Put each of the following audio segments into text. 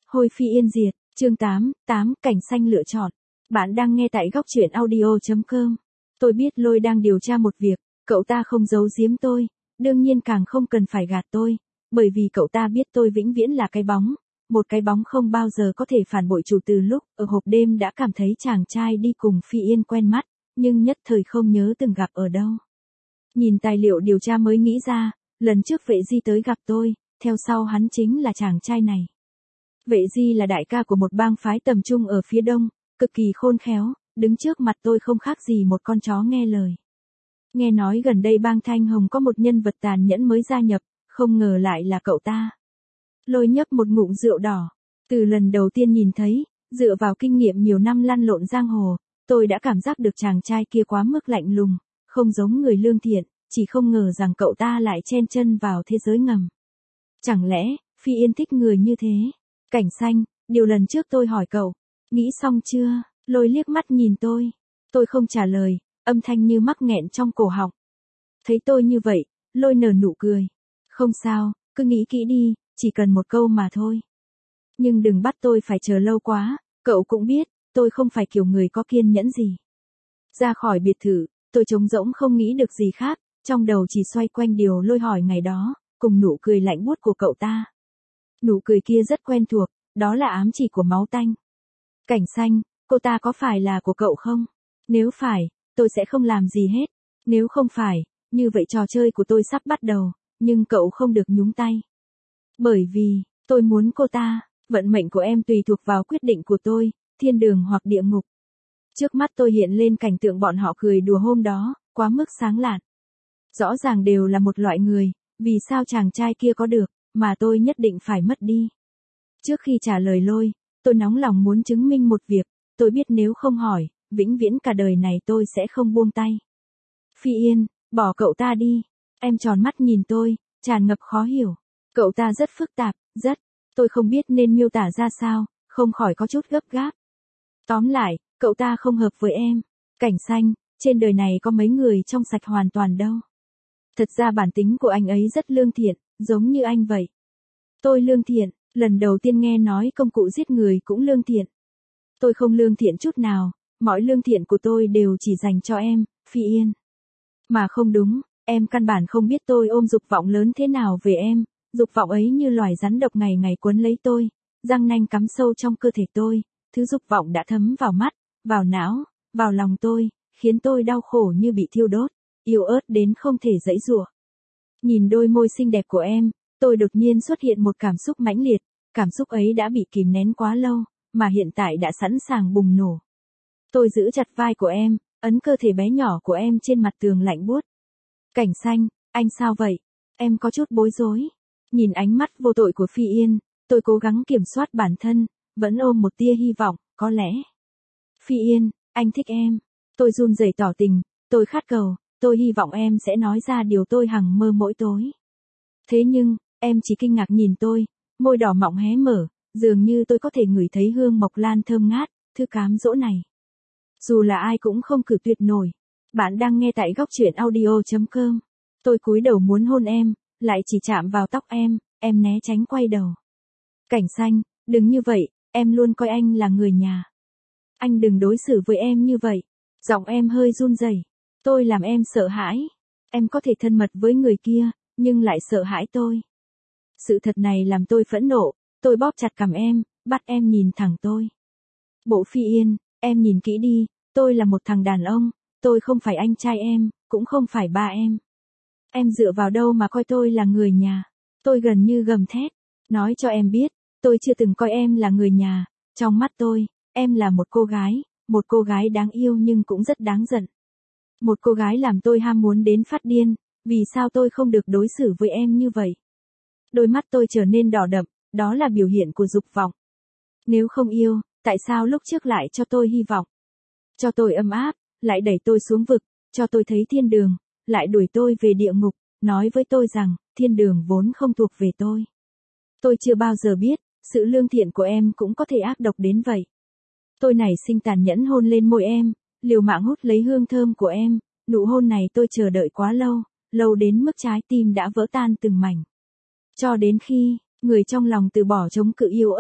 Hôi Phi Yên diệt, chương 8, cảnh xanh lựa chọn. Bạn đang nghe tại góc truyện audio.com. Tôi biết Lôi đang điều tra một việc, cậu ta không giấu giếm tôi, đương nhiên càng không cần phải gạt tôi, bởi vì cậu ta biết tôi vĩnh viễn là cái bóng, một cái bóng không bao giờ có thể phản bội chủ. Từ lúc ở hộp đêm đã cảm thấy chàng trai đi cùng Phi Yên quen mắt, nhưng nhất thời không nhớ từng gặp ở đâu. Nhìn tài liệu điều tra mới nghĩ ra, lần trước Vệ Di tới gặp tôi, theo sau hắn chính là chàng trai này. Vệ Di là đại ca của một bang phái tầm trung ở phía đông, cực kỳ khôn khéo, đứng trước mặt tôi không khác gì một con chó nghe lời. Nghe nói gần đây bang Thanh Hồng có một nhân vật tàn nhẫn mới gia nhập, không ngờ lại là cậu ta. Lôi nhấp một ngụm rượu đỏ. Từ lần đầu tiên nhìn thấy, dựa vào kinh nghiệm nhiều năm lăn lộn giang hồ, tôi đã cảm giác được chàng trai kia quá mức lạnh lùng, không giống người lương thiện, chỉ không ngờ rằng cậu ta lại chen chân vào thế giới ngầm. Chẳng lẽ, Phi Yên thích người như thế? Cảnh xanh, điều lần trước tôi hỏi cậu, nghĩ xong chưa? Lôi liếc mắt nhìn tôi không trả lời, âm thanh như mắc nghẹn trong cổ họng. Thấy tôi như vậy, Lôi nở nụ cười. Không sao, cứ nghĩ kỹ đi, chỉ cần một câu mà thôi. Nhưng đừng bắt tôi phải chờ lâu quá, cậu cũng biết, tôi không phải kiểu người có kiên nhẫn gì. Ra khỏi biệt thự, tôi trống rỗng không nghĩ được gì khác, trong đầu chỉ xoay quanh điều Lôi hỏi ngày đó, cùng nụ cười lạnh buốt của cậu ta. Nụ cười kia rất quen thuộc, đó là ám chỉ của máu tanh. Cảnh xanh, cô ta có phải là của cậu không? Nếu phải, tôi sẽ không làm gì hết. Nếu không phải, như vậy trò chơi của tôi sắp bắt đầu, nhưng cậu không được nhúng tay. Bởi vì, tôi muốn cô ta, vận mệnh của em tùy thuộc vào quyết định của tôi, thiên đường hoặc địa ngục. Trước mắt tôi hiện lên cảnh tượng bọn họ cười đùa hôm đó, quá mức sáng lạn. Rõ ràng đều là một loại người, vì sao chàng trai kia có được, mà tôi nhất định phải mất đi. Trước khi trả lời Lôi, tôi nóng lòng muốn chứng minh một việc, tôi biết nếu không hỏi, vĩnh viễn cả đời này tôi sẽ không buông tay. Phi Yên, bỏ cậu ta đi. Em tròn mắt nhìn tôi, tràn ngập khó hiểu. Cậu ta rất phức tạp, tôi không biết nên miêu tả ra sao, không khỏi có chút gấp gáp. Tóm lại, cậu ta không hợp với em. Cảnh xanh, trên đời này có mấy người trong sạch hoàn toàn đâu. Thật ra bản tính của anh ấy rất lương thiện, giống như anh vậy. Tôi lương thiện, lần đầu tiên nghe nói công cụ giết người cũng lương thiện. Tôi không lương thiện chút nào, mọi lương thiện của tôi đều chỉ dành cho em, Phi Yên. Mà không đúng, em căn bản không biết tôi ôm dục vọng lớn thế nào về em, dục vọng ấy như loài rắn độc ngày ngày quấn lấy tôi, răng nanh cắm sâu trong cơ thể tôi, thứ dục vọng đã thấm vào mắt, vào não, vào lòng tôi, khiến tôi đau khổ như bị thiêu đốt, yếu ớt đến không thể giãy giụa. Nhìn đôi môi xinh đẹp của em, tôi đột nhiên xuất hiện một cảm xúc mãnh liệt, cảm xúc ấy đã bị kìm nén quá lâu, mà hiện tại đã sẵn sàng bùng nổ. Tôi giữ chặt vai của em, ấn cơ thể bé nhỏ của em trên mặt tường lạnh buốt. Cảnh xanh, anh sao vậy? Em có chút bối rối. Nhìn ánh mắt vô tội của Phi Yên, tôi cố gắng kiểm soát bản thân, vẫn ôm một tia hy vọng, có lẽ. Phi Yên, anh thích em. Tôi run rẩy tỏ tình, tôi khát cầu, tôi hy vọng em sẽ nói ra điều tôi hằng mơ mỗi tối. Thế nhưng, em chỉ kinh ngạc nhìn tôi, môi đỏ mọng hé mở, dường như tôi có thể ngửi thấy hương mộc lan thơm ngát, thứ cám dỗ này. Dù là ai cũng không cử tuyệt nổi. Bạn đang nghe tại góc truyện audio.com. Tôi cúi đầu muốn hôn em, lại chỉ chạm vào tóc em né tránh quay đầu. Cảnh xanh, đừng như vậy, em luôn coi anh là người nhà. Anh đừng đối xử với em như vậy. Giọng em hơi run rẩy. Tôi làm em sợ hãi. Em có thể thân mật với người kia, nhưng lại sợ hãi tôi. Sự thật này làm tôi phẫn nộ, tôi bóp chặt cằm em, bắt em nhìn thẳng tôi. Bộ Phi Yên, em nhìn kỹ đi, tôi là một thằng đàn ông, tôi không phải anh trai em, cũng không phải ba em. Em dựa vào đâu mà coi tôi là người nhà? Tôi gần như gầm thét, nói cho em biết, tôi chưa từng coi em là người nhà, trong mắt tôi, em là một cô gái đáng yêu nhưng cũng rất đáng giận. Một cô gái làm tôi ham muốn đến phát điên, vì sao tôi không được đối xử với em như vậy? Đôi mắt tôi trở nên đỏ đậm, đó là biểu hiện của dục vọng. Nếu không yêu, tại sao lúc trước lại cho tôi hy vọng? Cho tôi ấm áp, lại đẩy tôi xuống vực, cho tôi thấy thiên đường, lại đuổi tôi về địa ngục, nói với tôi rằng, thiên đường vốn không thuộc về tôi. Tôi chưa bao giờ biết, sự lương thiện của em cũng có thể ác độc đến vậy. Tôi nảy sinh tàn nhẫn hôn lên môi em, liều mạng hút lấy hương thơm của em, nụ hôn này tôi chờ đợi quá lâu, lâu đến mức trái tim đã vỡ tan từng mảnh. Cho đến khi, người trong lòng từ bỏ chống cự yếu ớt,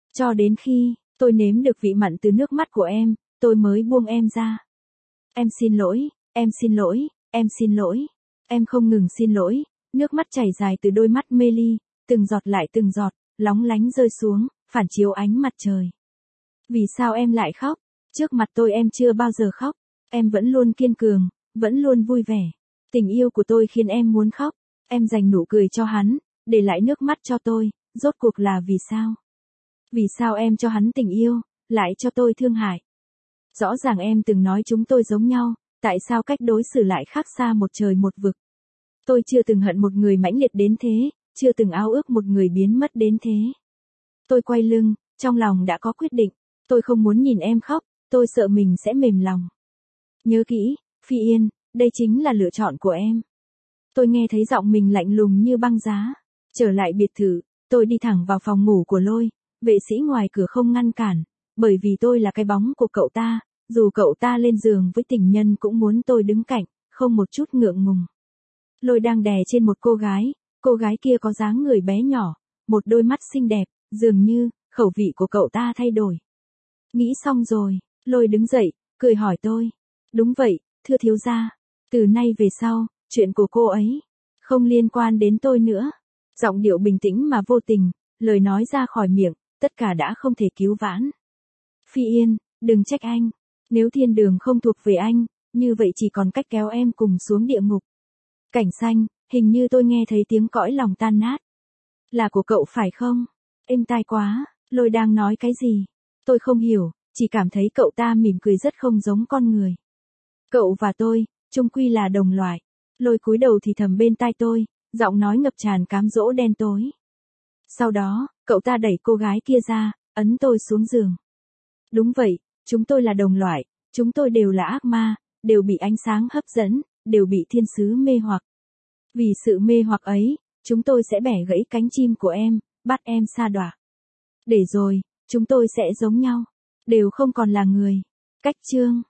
Cho đến khi, tôi nếm được vị mặn từ nước mắt của em, tôi mới buông em ra. Em xin lỗi, em xin lỗi, em xin lỗi. Em không ngừng xin lỗi, nước mắt chảy dài từ đôi mắt mê ly, từng giọt lại từng giọt, lóng lánh rơi xuống, phản chiếu ánh mặt trời. Vì sao em lại khóc? Trước mặt tôi em chưa bao giờ khóc, em vẫn luôn kiên cường, vẫn luôn vui vẻ. Tình yêu của tôi khiến em muốn khóc, em dành nụ cười cho hắn, để lại nước mắt cho tôi, rốt cuộc là vì sao? Vì sao em cho hắn tình yêu, lại cho tôi thương hại? Rõ ràng em từng nói chúng tôi giống nhau, tại sao cách đối xử lại khác xa một trời một vực? Tôi chưa từng hận một người mãnh liệt đến thế, chưa từng ao ước một người biến mất đến thế. Tôi quay lưng, trong lòng đã có quyết định, tôi không muốn nhìn em khóc, tôi sợ mình sẽ mềm lòng. Nhớ kỹ, Phi Yên, đây chính là lựa chọn của em. Tôi nghe thấy giọng mình lạnh lùng như băng giá. Trở lại biệt thự, tôi đi thẳng vào phòng ngủ của Lôi, vệ sĩ ngoài cửa không ngăn cản, bởi vì tôi là cái bóng của cậu ta, dù cậu ta lên giường với tình nhân cũng muốn tôi đứng cạnh, không một chút ngượng ngùng. Lôi đang đè trên một cô gái kia có dáng người bé nhỏ, một đôi mắt xinh đẹp, dường như, khẩu vị của cậu ta thay đổi. Nghĩ xong rồi, Lôi đứng dậy, cười hỏi tôi. Đúng vậy, thưa thiếu gia, từ nay về sau, chuyện của cô ấy, không liên quan đến tôi nữa. Giọng điệu bình tĩnh mà vô tình, lời nói ra khỏi miệng, tất cả đã không thể cứu vãn. Phi Yên, đừng trách anh, nếu thiên đường không thuộc về anh, như vậy chỉ còn cách kéo em cùng xuống địa ngục. Cảnh xanh, hình như tôi nghe thấy tiếng cõi lòng tan nát. Là của cậu phải không? Êm tai quá, Lôi đang nói cái gì? Tôi không hiểu, chỉ cảm thấy cậu ta mỉm cười rất không giống con người. Cậu và tôi, chung quy là đồng loại. Lôi cúi đầu thì thầm bên tai tôi, giọng nói ngập tràn cám dỗ đen tối. Sau đó, cậu ta đẩy cô gái kia ra, ấn tôi xuống giường. Đúng vậy, chúng tôi là đồng loại, chúng tôi đều là ác ma, đều bị ánh sáng hấp dẫn, đều bị thiên sứ mê hoặc. Vì sự mê hoặc ấy, chúng tôi sẽ bẻ gãy cánh chim của em, bắt em sa đọa. Để rồi, chúng tôi sẽ giống nhau, đều không còn là người. Cách chương